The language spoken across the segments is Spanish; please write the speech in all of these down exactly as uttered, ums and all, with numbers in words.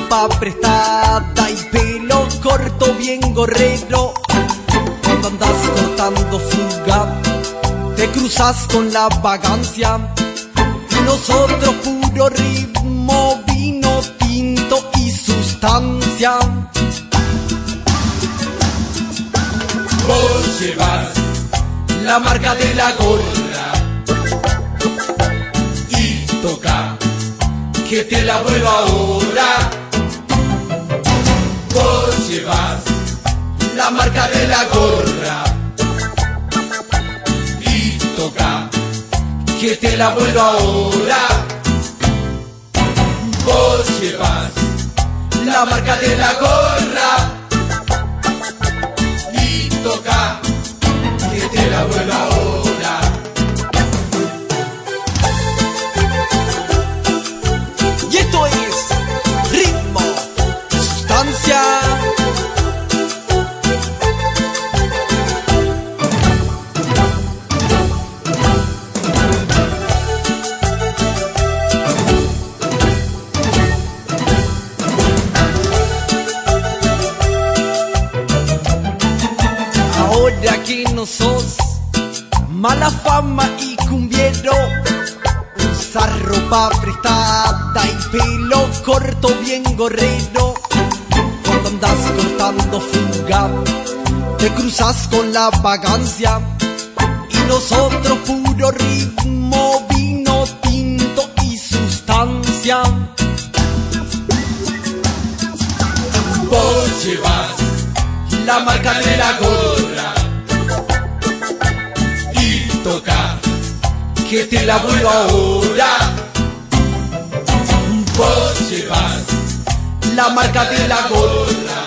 ropa prestada y pelo corto bien gorrero. Cuando andas cortando fuga, te cruzas con la vagancia. Y nosotros puro ritmo, vino tinto y sustancia. Vos llevas la marca de la gorra y toca que te la vuelva ahora. Vos llevas la marca de la gorra y toca que te la vuelva ahora. Vos llevas la marca de la gorra y toca que te la vuelva ahora. Y esto es ritmo, sustancia. Ahora que no sos mala fama y cumbiero, usar ropa prestada y pelo corto bien gorrero. Cuando andas cortando fuga, te cruzas con la vagancia. Y nosotros puro ritmo, vino tinto y sustancia. Vos llevas la marca de la gorra y toca que te la vuelva ahora. Vos llevas la marca de la gorra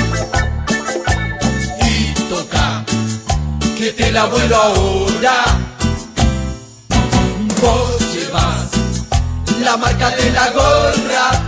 y toca que te la vuelva ahora. Vos llevas la marca de la gorra